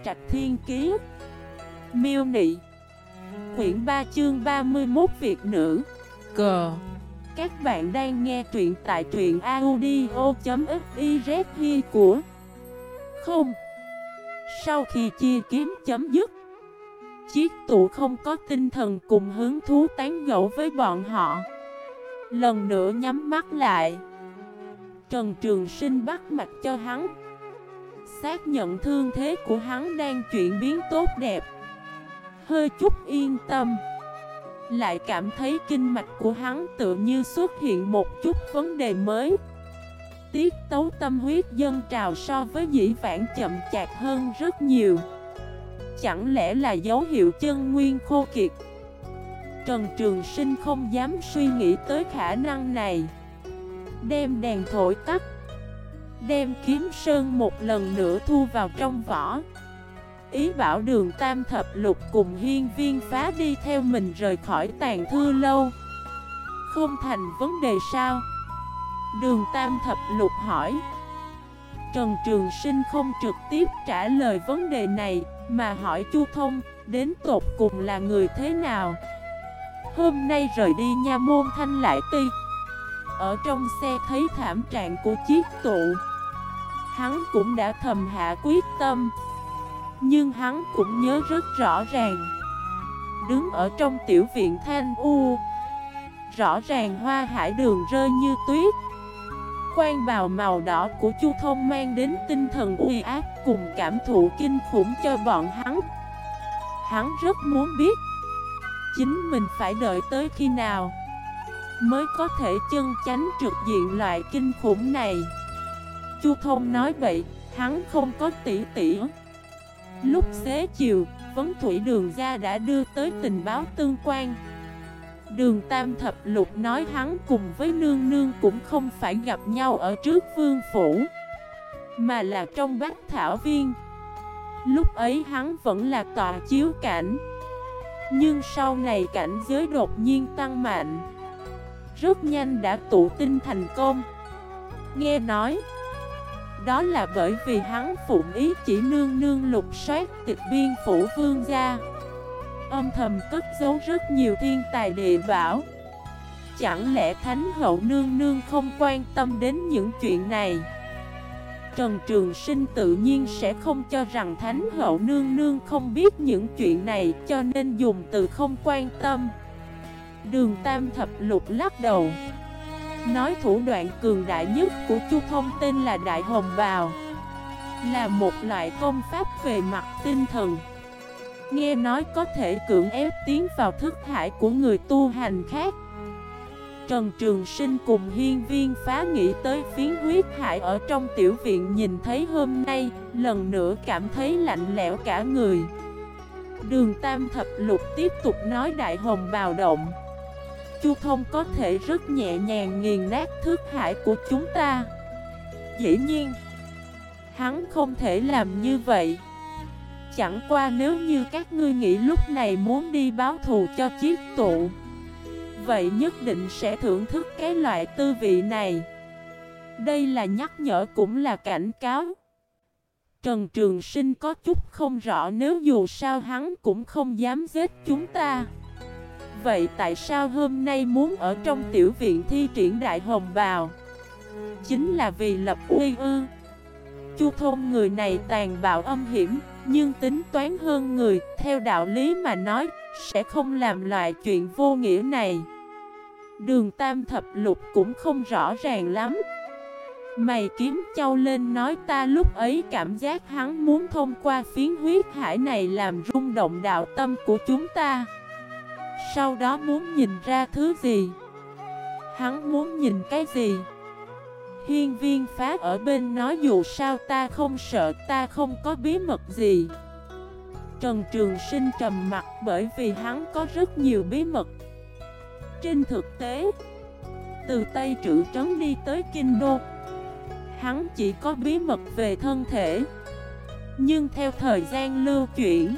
Trạch Thiên Kiế. Miêu Nị. Quyển 3 chương 31 Việt nữ. Cờ. Các bạn đang nghe truyện tại truyện audio.xyz hi của không. Sau khi chia kiếm chấm dứt, Chiết Tụ không có tinh thần cùng hứng thú tán gẫu với bọn họ. Lần nữa nhắm mắt lại. Trần Trường Sinh bắt mạch cho hắn, xác nhận thương thế của hắn đang chuyển biến tốt đẹp. Hơi chút yên tâm, lại cảm thấy kinh mạch của hắn tự như xuất hiện một chút vấn đề mới. Tiết tấu tâm huyết dâng trào so với dĩ vãng chậm chạp hơn rất nhiều. Chẳng lẽ là dấu hiệu chân nguyên khô kiệt? Trần Trường Sinh không dám suy nghĩ tới khả năng này. Đem đèn thổi tắt, đem kiếm sơn một lần nữa thu vào trong vỏ. Ý bảo Đường Tam Thập Lục cùng Hiên Viên Phá đi theo mình rời khỏi Tàng Thư Lâu. Không thành vấn đề sao? Đường Tam Thập Lục hỏi. Trần Trường Sinh không trực tiếp trả lời vấn đề này, mà hỏi Chu Thông, đến tột cùng là người thế nào? Hôm nay rời đi nha môn Thanh Lại Ti. Ở trong xe thấy thảm trạng của Chiết Tụ, hắn cũng đã thầm hạ quyết tâm. Nhưng hắn cũng nhớ rất rõ ràng, đứng ở trong tiểu viện Thanh U, rõ ràng Hoa Hải Đường rơi như tuyết. Quan bào màu đỏ của Chu Thông mang đến tinh thần uy áp cùng cảm thụ kinh khủng cho bọn hắn. Hắn rất muốn biết chính mình phải đợi tới khi nào mới có thể chân chánh trực diện loại kinh khủng này. Chu Thông nói vậy, hắn không có tỉ tỉ. Lúc xế chiều, Vấn Thủy Đường gia đã đưa tới tình báo tương quan. Đường Tam Thập Lục nói hắn cùng với nương nương cũng không phải gặp nhau ở trước vương phủ, mà là trong Bách Thảo Viên. Lúc ấy hắn vẫn là tọa chiếu cảnh, nhưng sau này cảnh giới đột nhiên tăng mạnh, rất nhanh đã tụ tinh thành công. Nghe nói đó là bởi vì hắn phụng ý chỉ nương nương lục soát tịch biên phủ vương gia, âm thầm cất giấu rất nhiều thiên tài địa bảo. Chẳng lẽ Thánh hậu nương nương không quan tâm đến những chuyện này? Trần Trường Sinh tự nhiên sẽ không cho rằng Thánh hậu nương nương không biết những chuyện này, cho nên dùng từ không quan tâm. Đường Tam Thập Lục lắc đầu, nói thủ đoạn cường đại nhất của Chu Thông tên là Đại Hồng Bào, là một loại công pháp về mặt tinh thần. Nghe nói có thể cưỡng ép tiến vào thức hải của người tu hành khác. Trần Trường Sinh cùng Hiên Viên Phá nghĩ tới phiến huyết hải ở trong tiểu viện nhìn thấy hôm nay, lần nữa cảm thấy lạnh lẽo cả người. Đường Tam Thập Lục tiếp tục nói Đại Hồng Bào động, Chu Thông có thể rất nhẹ nhàng nghiền nát thức hải của chúng ta. Dĩ nhiên, hắn không thể làm như vậy. Chẳng qua nếu như các ngươi nghĩ lúc này muốn đi báo thù cho Chiết Tụ, vậy nhất định sẽ thưởng thức cái loại tư vị này. Đây là nhắc nhở cũng là cảnh cáo. Trần Trường Sinh có chút không rõ, nếu dù sao hắn cũng không dám giết chúng ta, vậy tại sao hôm nay muốn ở trong tiểu viện thi triển Đại Hồng Bào? Chính là vì lập uy ư? Chu Thông người này tàn bạo âm hiểm, nhưng tính toán hơn người, theo đạo lý mà nói, sẽ không làm loại chuyện vô nghĩa này. Đường Tam Thập Lục cũng không rõ ràng lắm. Mày kiếm châu lên nói, ta lúc ấy cảm giác hắn muốn thông qua phiến huyết hải này làm rung động đạo tâm của chúng ta. Sau đó muốn nhìn ra thứ gì? Hắn muốn nhìn cái gì? Hiên Viên Phá ở bên nói dù sao ta không sợ, ta không có bí mật gì. Trần Trường Sinh trầm mặt bởi vì hắn có rất nhiều bí mật. Trên thực tế, từ Tây Trữ Trấn đi tới Kinh Đô, hắn chỉ có bí mật về thân thể. Nhưng theo thời gian lưu chuyển,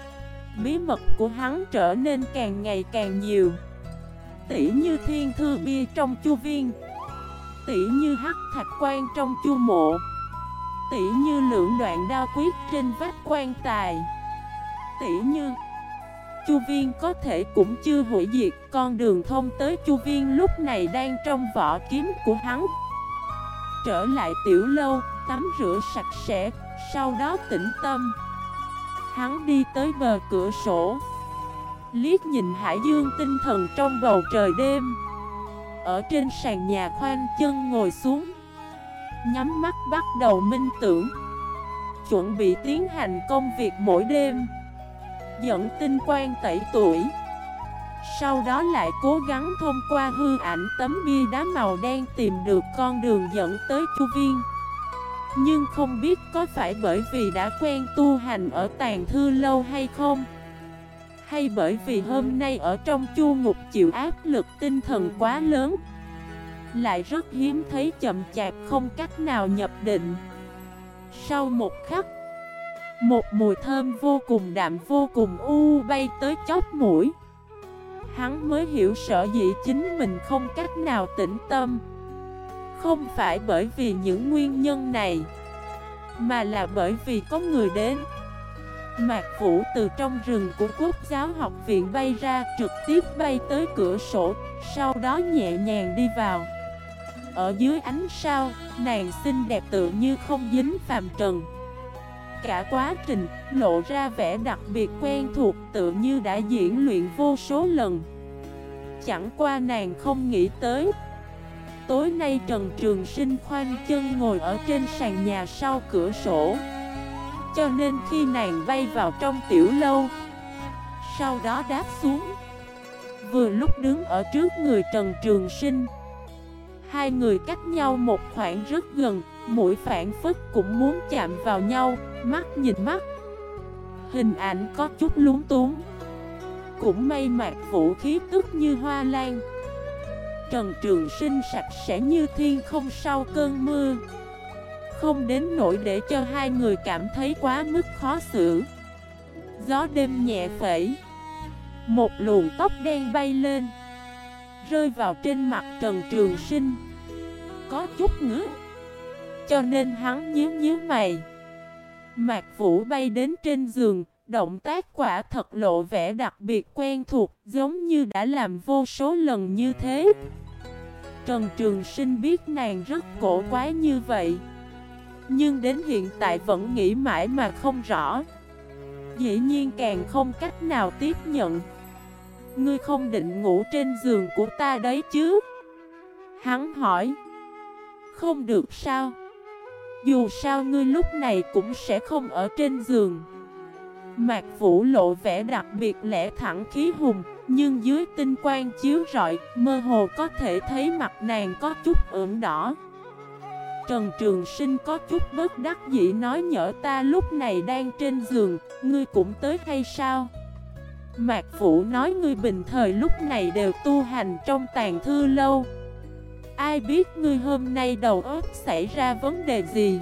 bí mật của hắn trở nên càng ngày càng nhiều. Tỉ như thiên thư bia trong Chu Viên, tỉ như hắc thạch quan trong Chu Mộ, Tỉ như lưỡng đoạn đao quyết trên vách quan tài. Tỉ như Chu Viên có thể cũng chưa hủy diệt, con đường thông tới Chu Viên lúc này đang trong vỏ kiếm của hắn. Trở lại tiểu lâu, tắm rửa sạch sẽ, sau đó tĩnh tâm. Hắn đi tới bờ cửa sổ, liếc nhìn hải dương tinh thần trong bầu trời đêm. Ở trên sàn nhà khoanh chân ngồi xuống, nhắm mắt bắt đầu minh tưởng, chuẩn bị tiến hành công việc mỗi đêm, dẫn tinh quang tẩy tuổi. Sau đó lại cố gắng thông qua hư ảnh tấm bia đá màu đen tìm được con đường dẫn tới Chu Viên. Nhưng không biết có phải bởi vì đã quen tu hành ở Tàng Thư Lâu hay không, hay bởi vì hôm nay ở trong Chu Ngục chịu áp lực tinh thần quá lớn, lại rất hiếm thấy chậm chạp không cách nào nhập định. Sau một khắc, một mùi thơm vô cùng đạm vô cùng bay tới chóp mũi. Hắn mới hiểu sợ dĩ chính mình không cách nào tĩnh tâm. Không phải bởi vì những nguyên nhân này, mà là bởi vì có người đến. Mạc Vũ từ trong rừng của Quốc giáo học viện bay ra, trực tiếp bay tới cửa sổ, sau đó nhẹ nhàng đi vào. Ở dưới ánh sao, nàng xinh đẹp tựa như không dính phàm trần. Cả quá trình lộ ra vẻ đặc biệt quen thuộc, tựa như đã diễn luyện vô số lần. Chẳng qua nàng không nghĩ tới, tối nay Trần Trường Sinh khoanh chân ngồi ở trên sàn nhà sau cửa sổ. Cho nên khi nàng bay vào trong tiểu lâu, sau đó đáp xuống, vừa lúc đứng ở trước người Trần Trường Sinh. Hai người cách nhau một khoảng rất gần, mũi phảng phất cũng muốn chạm vào nhau, mắt nhìn mắt. Hình ảnh có chút lúng túng. Cũng may Mạc Vũ khí tức như hoa lan, Trần Trường Sinh sạch sẽ như thiên không sau cơn mưa, không đến nỗi để cho hai người cảm thấy quá mức khó xử. Gió đêm nhẹ phẩy, một luồng tóc đen bay lên, rơi vào trên mặt Trần Trường Sinh. Có chút ngứa, cho nên hắn nhíu nhíu mày. Mạc Vũ bay đến trên giường, động tác quả thật lộ vẻ đặc biệt quen thuộc, giống như đã làm vô số lần như thế. Trần Trường Sinh biết nàng rất cổ quái như vậy, nhưng đến hiện tại vẫn nghĩ mãi mà không rõ. Dĩ nhiên càng không cách nào tiếp nhận. Ngươi không định ngủ trên giường của ta đấy chứ? Hắn hỏi. Không được sao? Dù sao ngươi lúc này cũng sẽ không ở trên giường. Mạc Vũ lộ vẻ đặc biệt lẽ thẳng khí hùng, nhưng dưới tinh quang chiếu rọi, mơ hồ có thể thấy mặt nàng có chút ửng đỏ. Trần Trường Sinh có chút bất đắc dĩ nói, nhỡ ta lúc này đang trên giường, ngươi cũng tới hay sao? Mạc Vũ nói, ngươi bình thời lúc này đều tu hành trong Tàng Thư Lâu. Ai biết ngươi hôm nay đầu óc xảy ra vấn đề gì,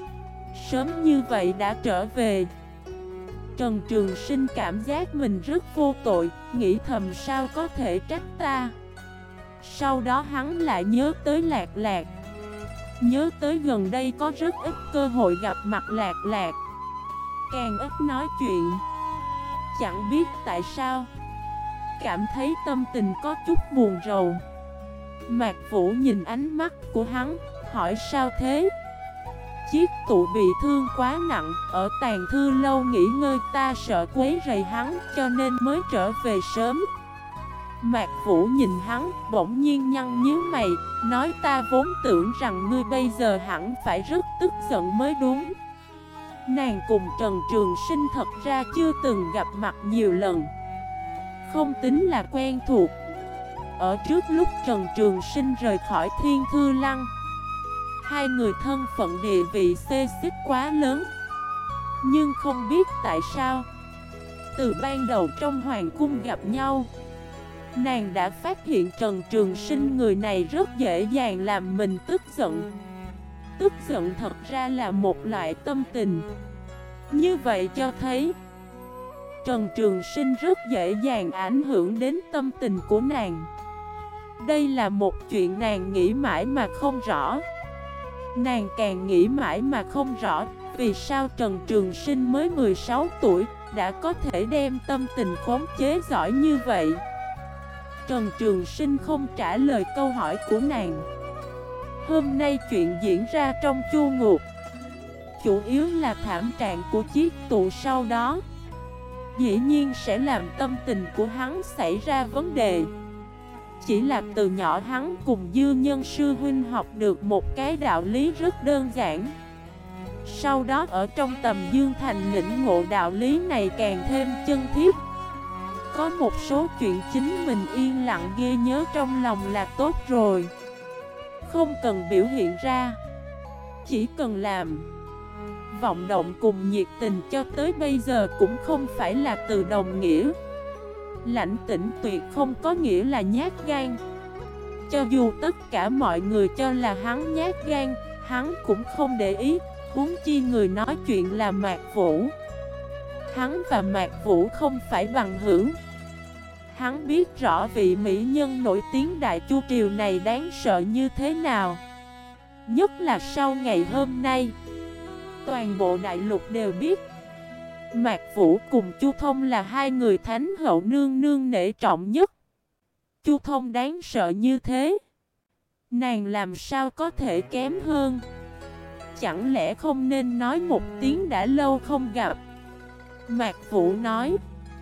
sớm như vậy đã trở về. Trần Trường Sinh cảm giác mình rất vô tội, nghĩ thầm sao có thể trách ta. Sau đó hắn lại nhớ tới Lạc Lạc, nhớ tới gần đây có rất ít cơ hội gặp mặt Lạc Lạc, càng ít nói chuyện. Chẳng biết tại sao, cảm thấy tâm tình có chút buồn rầu. Mạc Vũ nhìn ánh mắt của hắn, hỏi sao thế? Chiếc tụ bị thương quá nặng, ở Tàng Thư Lâu nghỉ ngơi, ta sợ quấy rầy hắn, cho nên mới trở về sớm. Mạc Vũ nhìn hắn, bỗng nhiên nhăn nhíu mày, nói ta vốn tưởng rằng ngươi bây giờ hẳn phải rất tức giận mới đúng. Nàng cùng Trần Trường Sinh thật ra chưa từng gặp mặt nhiều lần, không tính là quen thuộc. Ở trước lúc Trần Trường Sinh rời khỏi Thiên Thư Lăng, hai người thân phận địa vị xê xích quá lớn. Nhưng không biết tại sao, từ ban đầu trong hoàng cung gặp nhau, nàng đã phát hiện Trần Trường Sinh người này rất dễ dàng làm mình tức giận. Tức giận thật ra là một loại tâm tình. Như vậy cho thấy Trần Trường Sinh rất dễ dàng ảnh hưởng đến tâm tình của nàng. Đây là một chuyện nàng nghĩ mãi mà không rõ. Nàng càng nghĩ mãi mà không rõ, vì sao Trần Trường Sinh mới 16 tuổi, đã có thể đem tâm tình khống chế giỏi như vậy. Trần Trường Sinh không trả lời câu hỏi của nàng. Hôm nay chuyện diễn ra trong Chu Ngục, chủ yếu là thảm trạng của chiếc tụ sau đó. Dĩ nhiên sẽ làm tâm tình của hắn xảy ra vấn đề. Chỉ là từ nhỏ hắn cùng Dư Nhân sư huynh học được một cái đạo lý rất đơn giản. Sau đó ở trong Tầm Dương Thành lĩnh ngộ đạo lý này càng thêm chân thiết. Có một số chuyện chính mình yên lặng ghi nhớ trong lòng là tốt rồi. Không cần biểu hiện ra, chỉ cần làm. Vọng động cùng nhiệt tình cho tới bây giờ cũng không phải là từ đồng nghĩa. Lãnh tĩnh tuyệt không có nghĩa là nhát gan. Cho dù tất cả mọi người cho là hắn nhát gan, hắn cũng không để ý. Huống chi người nói chuyện là Mạc Vũ. Hắn và Mạc Vũ không phải bằng hữu. Hắn biết rõ vị mỹ nhân nổi tiếng Đại Chu Triều này đáng sợ như thế nào. Nhất là sau ngày hôm nay, toàn bộ đại lục đều biết Mạc Vũ cùng Chu Thông là hai người thánh hậu nương nương nể trọng nhất. Chu Thông đáng sợ như thế, nàng làm sao có thể kém hơn? Chẳng lẽ không nên nói một tiếng đã lâu không gặp? Mạc Vũ nói,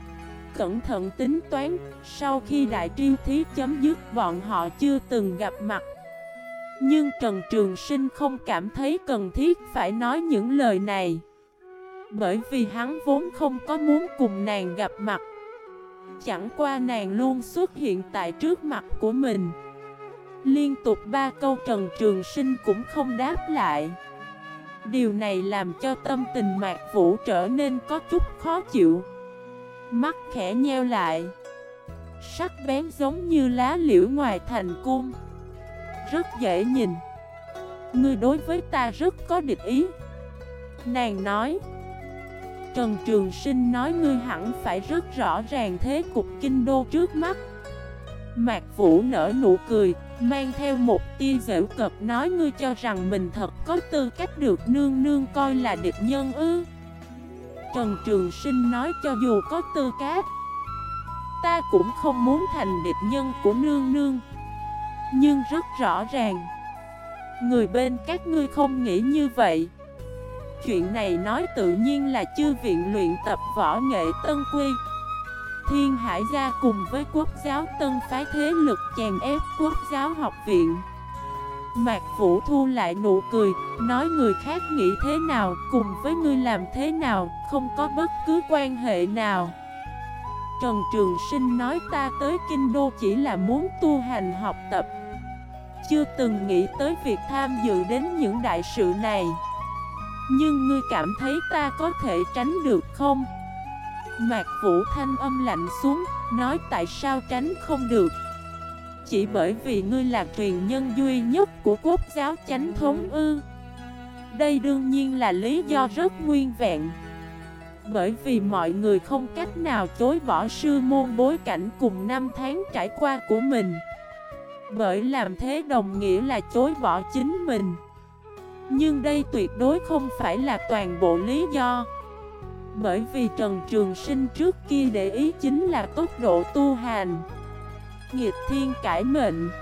cẩn thận tính toán, sau khi đại triêu thí chấm dứt bọn họ chưa từng gặp mặt. Nhưng Trần Trường Sinh không cảm thấy cần thiết phải nói những lời này, bởi vì hắn vốn không có muốn cùng nàng gặp mặt. Chẳng qua nàng luôn xuất hiện tại trước mặt của mình. Liên tục 3 câu Trần Trường Sinh cũng không đáp lại. Điều này làm cho tâm tình Mạc Vũ trở nên có chút khó chịu. Mắt khẽ nheo lại, sắc bén giống như lá liễu ngoài thành cung, rất dễ nhìn. Ngươi đối với ta rất có địch ý, nàng nói. Trần Trường Sinh nói, ngươi hẳn phải rất rõ ràng thế cục kinh đô trước mắt. Mạc Vũ nở nụ cười, mang theo một tia giễu cợt nói, ngươi cho rằng mình thật có tư cách được nương nương coi là địch nhân ư? Trần Trường Sinh nói, cho dù có tư cách, ta cũng không muốn thành địch nhân của nương nương. Nhưng rất rõ ràng, người bên các ngươi không nghĩ như vậy. Chuyện này nói tự nhiên là chư viện luyện tập võ nghệ Tân Quy, Thiên Hải Gia cùng với Quốc giáo Tân phái thế lực chèn ép Quốc giáo học viện. Mạc Vũ thu lại nụ cười, nói người khác nghĩ thế nào, cùng với ngươi làm thế nào, không có bất cứ quan hệ nào. Trần Trường Sinh nói, ta tới Kinh Đô chỉ là muốn tu hành học tập, chưa từng nghĩ tới việc tham dự đến những đại sự này. Nhưng ngươi cảm thấy ta có thể tránh được không? Mạc Vũ thanh âm lạnh xuống, nói tại sao tránh không được? Chỉ bởi vì ngươi là truyền nhân duy nhất của Quốc giáo Chánh thống ư? Đây đương nhiên là lý do rất nguyên vẹn. Bởi vì mọi người không cách nào chối bỏ sư môn bối cảnh cùng năm tháng trải qua của mình. Bởi làm thế đồng nghĩa là chối bỏ chính mình. Nhưng đây tuyệt đối không phải là toàn bộ lý do. Bởi vì Trần Trường Sinh trước kia để ý chính là tốc độ tu hành, nghịch thiên cải mệnh.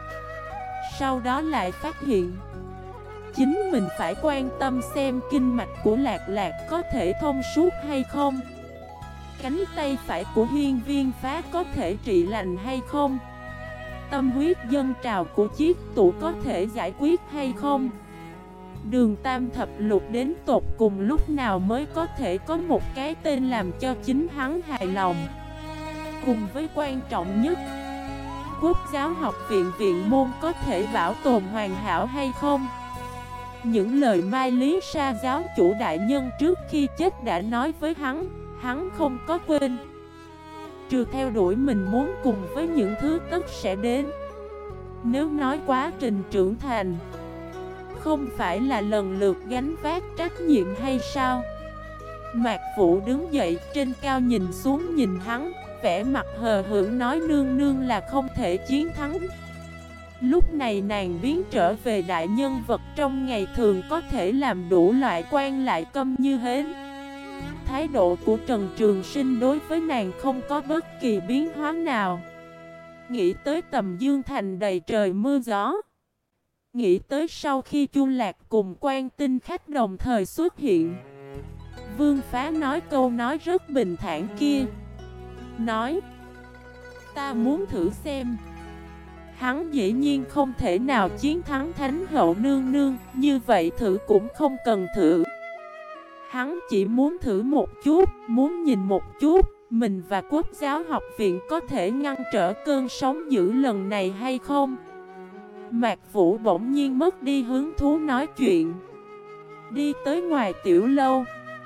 Sau đó lại phát hiện chính mình phải quan tâm xem kinh mạch của Lạc Lạc có thể thông suốt hay không, cánh tay phải của Hiên Viên Phá có thể trị lành hay không, tâm huyết dâng trào của chiếc tụ có thể giải quyết hay không. Đường Tam Thập Lục đến tột cùng lúc nào mới có thể có một cái tên làm cho chính hắn hài lòng. Cùng với quan trọng nhất, Quốc giáo học viện viện môn có thể bảo tồn hoàn hảo hay không. Những lời Mai Lý Sa giáo chủ đại nhân trước khi chết đã nói với hắn không có quên. Trừ theo đuổi mình muốn cùng với những thứ tất sẽ đến. Nếu nói quá trình trưởng thành, không phải là lần lượt gánh vác trách nhiệm hay sao? Mạc Vũ đứng dậy trên cao nhìn xuống nhìn hắn, vẻ mặt hờ hững nói, nương nương là không thể chiến thắng. Lúc này nàng biến trở về đại nhân vật trong ngày thường, có thể làm đủ loại quan lại câm như hến. Thái độ của Trần Trường Sinh đối với nàng không có bất kỳ biến hóa nào. Nghĩ tới Tầm Dương Thành đầy trời mưa gió, nghĩ tới sau khi Chu Lạc cùng Quan Tinh Khách đồng thời xuất hiện, Vương Phá nói câu nói rất bình thản kia, nói: ta muốn thử xem. Hắn dĩ nhiên không thể nào chiến thắng Thánh Hậu nương nương, như vậy thử cũng không cần thử. Hắn chỉ muốn thử một chút, muốn nhìn một chút, mình và Quốc giáo học viện có thể ngăn trở cơn sóng dữ lần này hay không. Mạc Vũ bỗng nhiên mất đi hứng thú nói chuyện, đi tới ngoài tiểu lâu.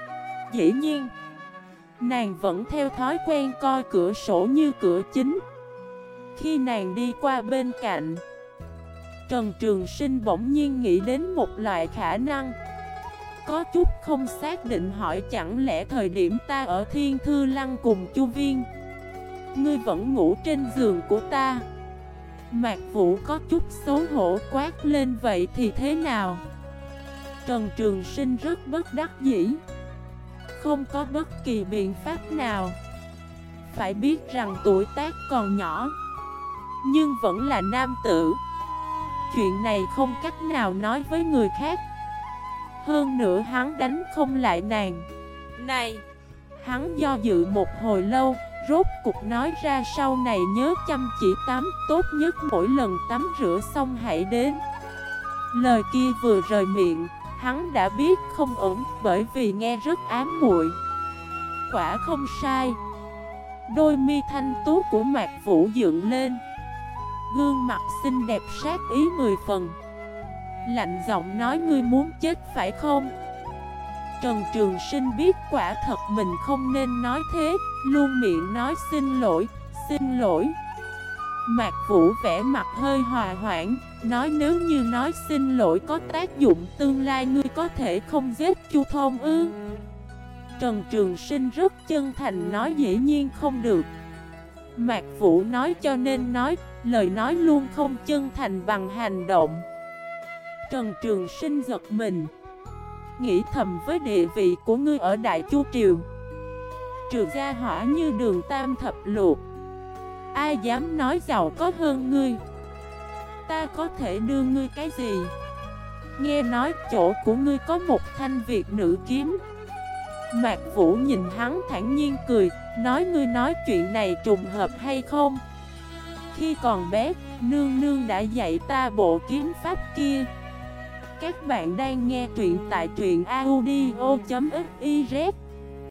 Dĩ nhiên, nàng vẫn theo thói quen coi cửa sổ như cửa chính. Khi nàng đi qua bên cạnh, Trần Trường Sinh bỗng nhiên nghĩ đến một loại khả năng. Có chút không xác định hỏi, chẳng lẽ thời điểm ta ở Thiên Thư Lăng cùng Chu Viên, ngươi vẫn ngủ trên giường của ta? Mạc Vũ có chút xấu hổ quát lên, vậy thì thế nào? Trần Trường Sinh rất bất đắc dĩ, không có bất kỳ biện pháp nào. Phải biết rằng tuổi tác còn nhỏ, nhưng vẫn là nam tử. Chuyện này không cách nào nói với người khác. Hơn nữa hắn đánh không lại nàng. Này! Hắn do dự một hồi lâu, rốt cục nói ra, sau này nhớ chăm chỉ tắm, tốt nhất mỗi lần tắm rửa xong hãy đến. Lời kia vừa rời miệng, hắn đã biết không ổn, bởi vì nghe rất ám muội. Quả không sai. Đôi mi thanh tú của Mạc Vũ dựng lên, gương mặt xinh đẹp sát ý 10 phần. Lạnh giọng nói, ngươi muốn chết phải không? Trần Trường Sinh biết quả thật mình không nên nói thế, luôn miệng nói xin lỗi, xin lỗi. Mạc Vũ vẻ mặt hơi hòa hoãn, nói nếu như nói xin lỗi có tác dụng, tương lai ngươi có thể không giết Chu Thông ư? Trần Trường Sinh rất chân thành nói, dĩ nhiên không được. Mạc Vũ nói, cho nên nói, lời nói luôn không chân thành bằng hành động. Trần Trường Sinh giật mình, nghĩ thầm, với địa vị của ngươi ở Đại Chu Triều, trừ gia hỏa như Đường Tam Thập Luộc, ai dám nói giàu có hơn ngươi? Ta có thể đưa ngươi cái gì? Nghe nói chỗ của ngươi có một thanh Việt nữ kiếm. Mạc Vũ nhìn hắn thản nhiên cười, nói ngươi nói chuyện này trùng hợp hay không? Khi còn bé, nương nương đã dạy ta bộ kiếm pháp kia. Các bạn đang nghe truyện tại truyện audio.fif